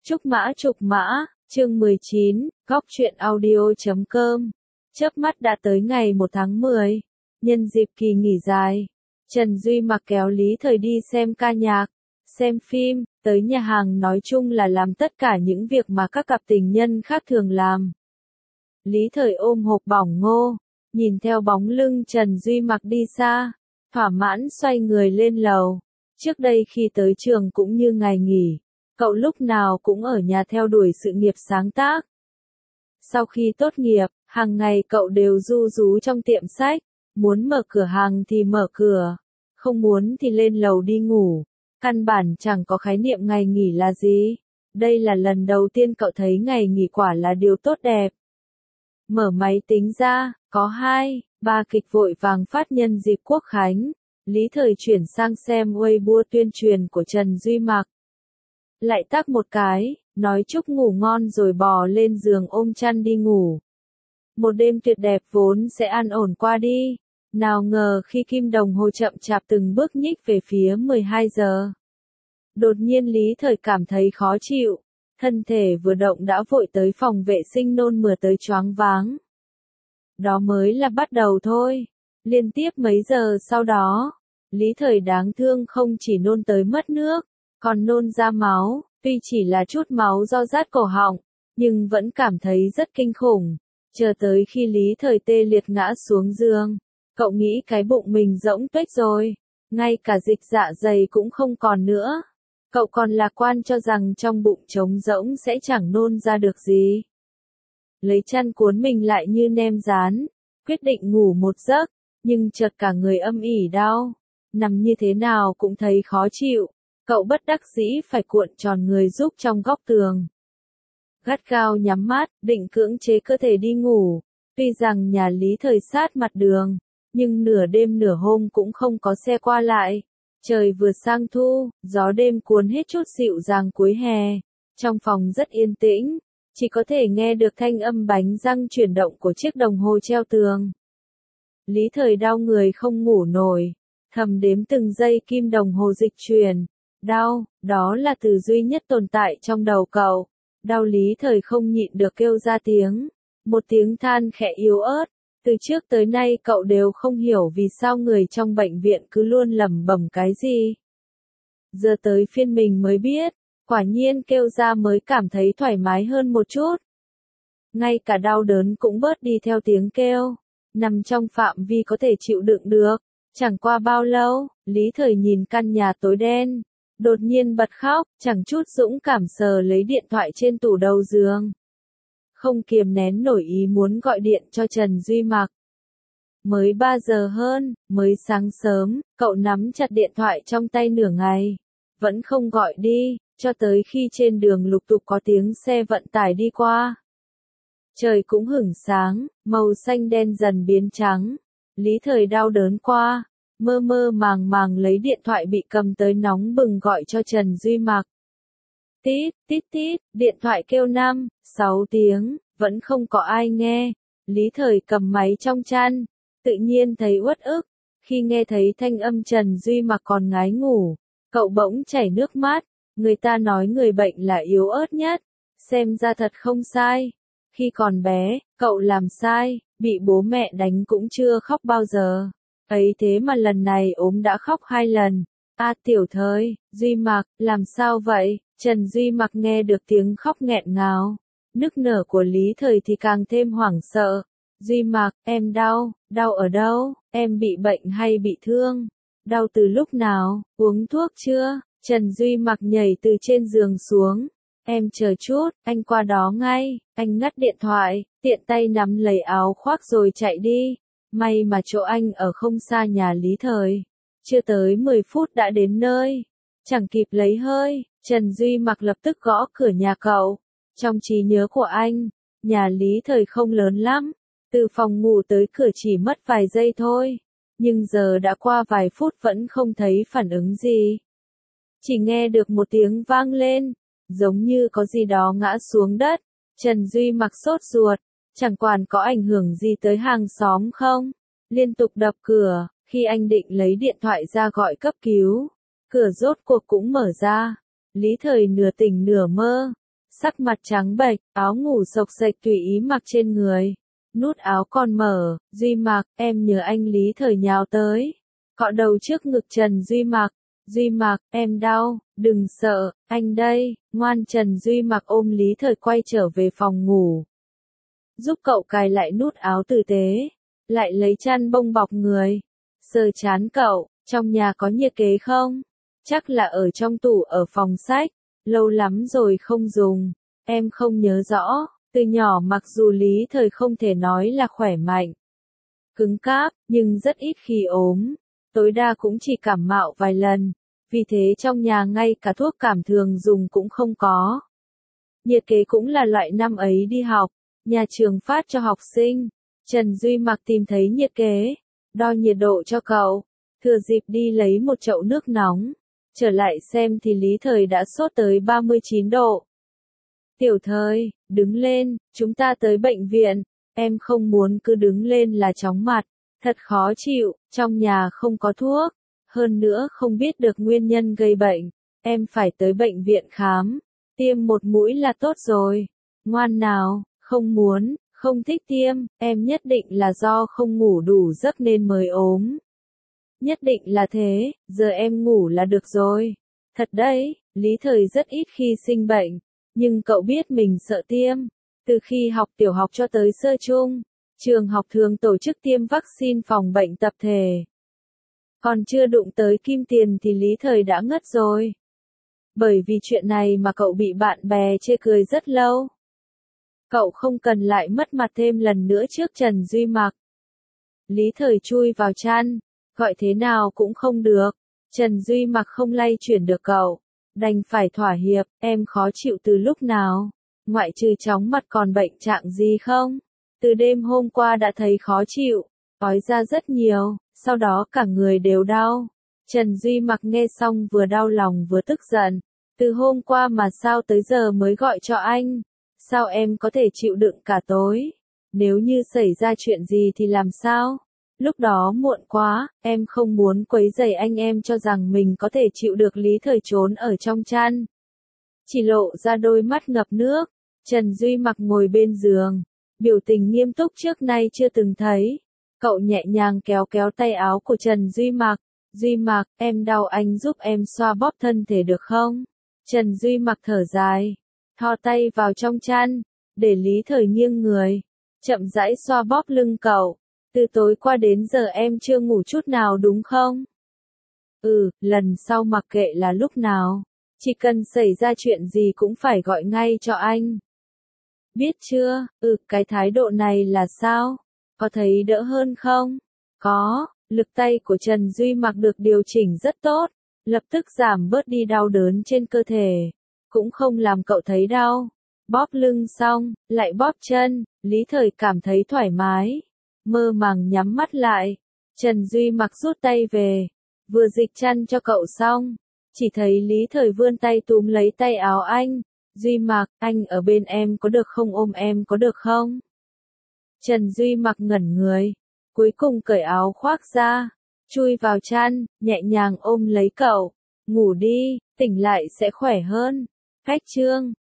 Trúc mã, chương 19, góc truyện audio.com. Chớp mắt đã tới ngày 1 tháng 10, nhân dịp kỳ nghỉ dài, Trần Duy Mặc kéo Lý Thời đi xem ca nhạc, xem phim, tới nhà hàng, nói chung là làm tất cả những việc mà các cặp tình nhân khác thường làm. Lý Thời ôm hộp bỏng ngô, nhìn theo bóng lưng Trần Duy Mặc đi xa, thỏa mãn xoay người lên lầu. Trước đây khi tới trường cũng như ngày nghỉ, cậu lúc nào cũng ở nhà theo đuổi sự nghiệp sáng tác. Sau khi tốt nghiệp, hàng ngày cậu đều ru rú trong tiệm sách, muốn mở cửa hàng thì mở cửa, không muốn thì lên lầu đi ngủ, căn bản chẳng có khái niệm ngày nghỉ là gì. Đây là lần đầu tiên cậu thấy ngày nghỉ quả là điều tốt đẹp. Mở máy tính ra, có 2-3 kịch vội vàng phát nhân dịp Quốc khánh. Lý Thời chuyển sang xem Weibo tuyên truyền của Trần Duy Mặc. Lại tắc một cái, nói chúc ngủ ngon rồi bò lên giường ôm chăn đi ngủ. Một đêm tuyệt đẹp vốn sẽ an ổn qua đi, nào ngờ khi kim đồng hồ chậm chạp từng bước nhích về phía 12 giờ. Đột nhiên Lý Thời cảm thấy khó chịu, thân thể vừa động đã vội tới phòng vệ sinh nôn mửa tới choáng váng. Đó mới là bắt đầu thôi. Liên tiếp mấy giờ sau đó, Lý Thời đáng thương không chỉ nôn tới mất nước, còn nôn ra máu, tuy chỉ là chút máu do rát cổ họng, nhưng vẫn cảm thấy rất kinh khủng. Chờ tới khi Lý Thời tê liệt ngã xuống giường, cậu nghĩ cái bụng mình rỗng tuếch rồi, ngay cả dịch dạ dày cũng không còn nữa. Cậu còn lạc quan cho rằng trong bụng trống rỗng sẽ chẳng nôn ra được gì. Lấy chăn cuốn mình lại như nem rán, quyết định ngủ một giấc, nhưng chợt cả người âm ỉ đau, nằm như thế nào cũng thấy khó chịu. Cậu bất đắc dĩ phải cuộn tròn người rúc trong góc tường. Gắt gao nhắm mắt, định cưỡng chế cơ thể đi ngủ. Tuy rằng nhà Lý Thời sát mặt đường, nhưng nửa đêm nửa hôm cũng không có xe qua lại. Trời vừa sang thu, gió đêm cuốn hết chút dịu dàng cuối hè. Trong phòng rất yên tĩnh, chỉ có thể nghe được thanh âm bánh răng chuyển động của chiếc đồng hồ treo tường. Lý Thời đau người không ngủ nổi, thầm đếm từng giây kim đồng hồ dịch chuyển. Đau, đó là từ duy nhất tồn tại trong đầu cậu. Đau Lý Thời không nhịn được kêu ra tiếng. Một tiếng than khẽ yếu ớt. Từ trước tới nay cậu đều không hiểu vì sao người trong bệnh viện cứ luôn lẩm bẩm cái gì. Giờ tới phiên mình mới biết, quả nhiên kêu ra mới cảm thấy thoải mái hơn một chút. Ngay cả đau đớn cũng bớt đi theo tiếng kêu, nằm trong phạm vi có thể chịu đựng được. Chẳng qua bao lâu, Lý Thời nhìn căn nhà tối đen, đột nhiên bật khóc, chẳng chút dũng cảm sờ lấy điện thoại trên tủ đầu giường. Không kiềm nén nổi ý muốn gọi điện cho Trần Duy Mặc. Mới 3 giờ hơn, mới sáng sớm, cậu nắm chặt điện thoại trong tay nửa ngày, vẫn không gọi đi, cho tới khi trên đường lục tục có tiếng xe vận tải đi qua. Trời cũng hửng sáng, màu xanh đen dần biến trắng. Lý Thời đau đớn qua, mơ mơ màng màng lấy điện thoại bị cầm tới nóng bừng gọi cho Trần Duy Mặc. Tít, tít tít, điện thoại kêu 5-6 tiếng, vẫn không có ai nghe. Lý Thời cầm máy trong chăn, tự nhiên thấy uất ức. Khi nghe thấy thanh âm Trần Duy Mặc còn ngái ngủ, cậu bỗng chảy nước mắt. Người ta nói người bệnh là yếu ớt nhất, xem ra thật không sai. Khi còn bé, cậu làm sai, bị bố mẹ đánh cũng chưa khóc bao giờ. Ấy thế mà lần này ốm đã khóc 2 lần. Tiểu Thời, Duy Mặc, làm sao vậy? Trần Duy Mặc nghe được tiếng khóc nghẹn ngào, nức nở của Lý Thời thì càng thêm hoảng sợ. Duy Mặc, em đau, đau ở đâu? Em bị bệnh hay bị thương? Đau từ lúc nào? Uống thuốc chưa? Trần Duy Mặc nhảy từ trên giường xuống. Em chờ chút, anh qua đó ngay. Anh ngắt điện thoại, tiện tay nắm lấy áo khoác rồi chạy đi. May mà chỗ anh ở không xa nhà Lý Thời. Chưa tới 10 phút đã đến nơi. Chẳng kịp lấy hơi, Trần Duy Mặc lập tức gõ cửa nhà cậu. Trong trí nhớ của anh, nhà Lý Thời không lớn lắm. Từ phòng ngủ tới cửa chỉ mất vài giây thôi. Nhưng giờ đã qua vài phút vẫn không thấy phản ứng gì. Chỉ nghe được một tiếng vang lên, giống như có gì đó ngã xuống đất. Trần Duy Mặc sốt ruột, chẳng quản có ảnh hưởng gì tới hàng xóm không. Liên tục đập cửa, khi anh định lấy điện thoại ra gọi cấp cứu. Cửa rốt cuộc cũng mở ra. Lý Thời nửa tỉnh nửa mơ, sắc mặt trắng bệch, áo ngủ xộc xệch tùy ý mặc trên người. Nút áo còn mở, Duy mặc, em nhớ anh Lý Thời nhào tới. Cọ đầu trước ngực Trần Duy mặc, em đau, đừng sợ, anh đây, ngoan. Trần Duy mặc ôm Lý Thời quay trở về phòng ngủ. Giúp cậu cài lại nút áo tử tế, lại lấy chăn bông bọc người. Sờ trán cậu, trong nhà có nhiệt kế không? Chắc là ở trong tủ ở phòng sách, lâu lắm rồi không dùng, em không nhớ rõ. Từ nhỏ mặc dù Lý Thời không thể nói là khỏe mạnh, cứng cáp, nhưng rất ít khi ốm, tối đa cũng chỉ cảm mạo vài lần, vì thế trong nhà ngay cả thuốc cảm thường dùng cũng không có. Nhiệt kế cũng là loại năm ấy đi học, nhà trường phát cho học sinh. Trần Duy mặc tìm thấy nhiệt kế, đo nhiệt độ cho cậu, thừa dịp đi lấy một chậu nước nóng, trở lại xem thì Lý Thời đã sốt tới 39 độ. Tiểu Thời, đứng lên, chúng ta tới bệnh viện. Em không muốn cứ đứng lên là chóng mặt, thật khó chịu, trong nhà không có thuốc, hơn nữa không biết được nguyên nhân gây bệnh, em phải tới bệnh viện khám, tiêm một mũi là tốt rồi. Ngoan nào, không muốn, không thích tiêm, em nhất định là do không ngủ đủ giấc nên mới ốm. Nhất định là thế, giờ em ngủ là được rồi. Thật đấy, Lý Thời rất ít khi sinh bệnh, nhưng cậu biết mình sợ tiêm. Từ khi học tiểu học cho tới sơ trung, trường học thường tổ chức tiêm vaccine phòng bệnh tập thể. Còn chưa đụng tới kim tiền thì Lý Thời đã ngất rồi. Bởi vì chuyện này mà cậu bị bạn bè chê cười rất lâu. Cậu không cần lại mất mặt thêm lần nữa trước Trần Duy mặc. Lý Thời chui vào chăn, gọi thế nào cũng không được. Trần Duy mặc không lay chuyển được cậu, đành phải thỏa hiệp. Em khó chịu từ lúc nào? Ngoại trừ chóng mặt còn bệnh trạng gì không? Từ đêm hôm qua đã thấy khó chịu, ói ra rất nhiều, sau đó cả người đều đau. Trần Duy mặc nghe xong vừa đau lòng vừa tức giận. Từ hôm qua mà sao tới giờ mới gọi cho anh? Sao em có thể chịu đựng cả tối? Nếu như xảy ra chuyện gì thì làm sao? Lúc đó muộn quá, em không muốn quấy rầy anh, em cho rằng mình có thể chịu được. Lý Thời trốn ở trong chăn, chỉ lộ ra đôi mắt ngập nước. Trần Duy mặc ngồi bên giường, biểu tình nghiêm túc trước nay chưa từng thấy. Cậu nhẹ nhàng kéo kéo tay áo của Trần Duy mặc. Duy mặc, em đau, anh giúp em xoa bóp thân thể được không? Trần Duy mặc thở dài, thò tay vào trong chăn, để Lý Thời nghiêng người, chậm rãi xoa bóp lưng cậu. Từ tối qua đến giờ em chưa ngủ chút nào đúng không? Lần sau mặc kệ là lúc nào, chỉ cần xảy ra chuyện gì cũng phải gọi ngay cho anh. Biết chưa? Cái thái độ này là sao? Có thấy đỡ hơn không? Có, lực tay của Trần Duy mặc được điều chỉnh rất tốt, lập tức giảm bớt đi đau đớn trên cơ thể, cũng không làm cậu thấy đau. Bóp lưng xong, lại bóp chân, Lý Thời cảm thấy thoải mái, mơ màng nhắm mắt lại. Trần Duy mặc rút tay về, vừa dịch chăn cho cậu xong, chỉ thấy Lý Thời vươn tay túm lấy tay áo anh. Duy mặc, anh ở bên em có được không, ôm em có được không? Trần Duy mặc ngẩn người, cuối cùng cởi áo khoác ra, chui vào chăn, nhẹ nhàng ôm lấy cậu. Ngủ đi, tỉnh lại sẽ khỏe hơn. Khách chương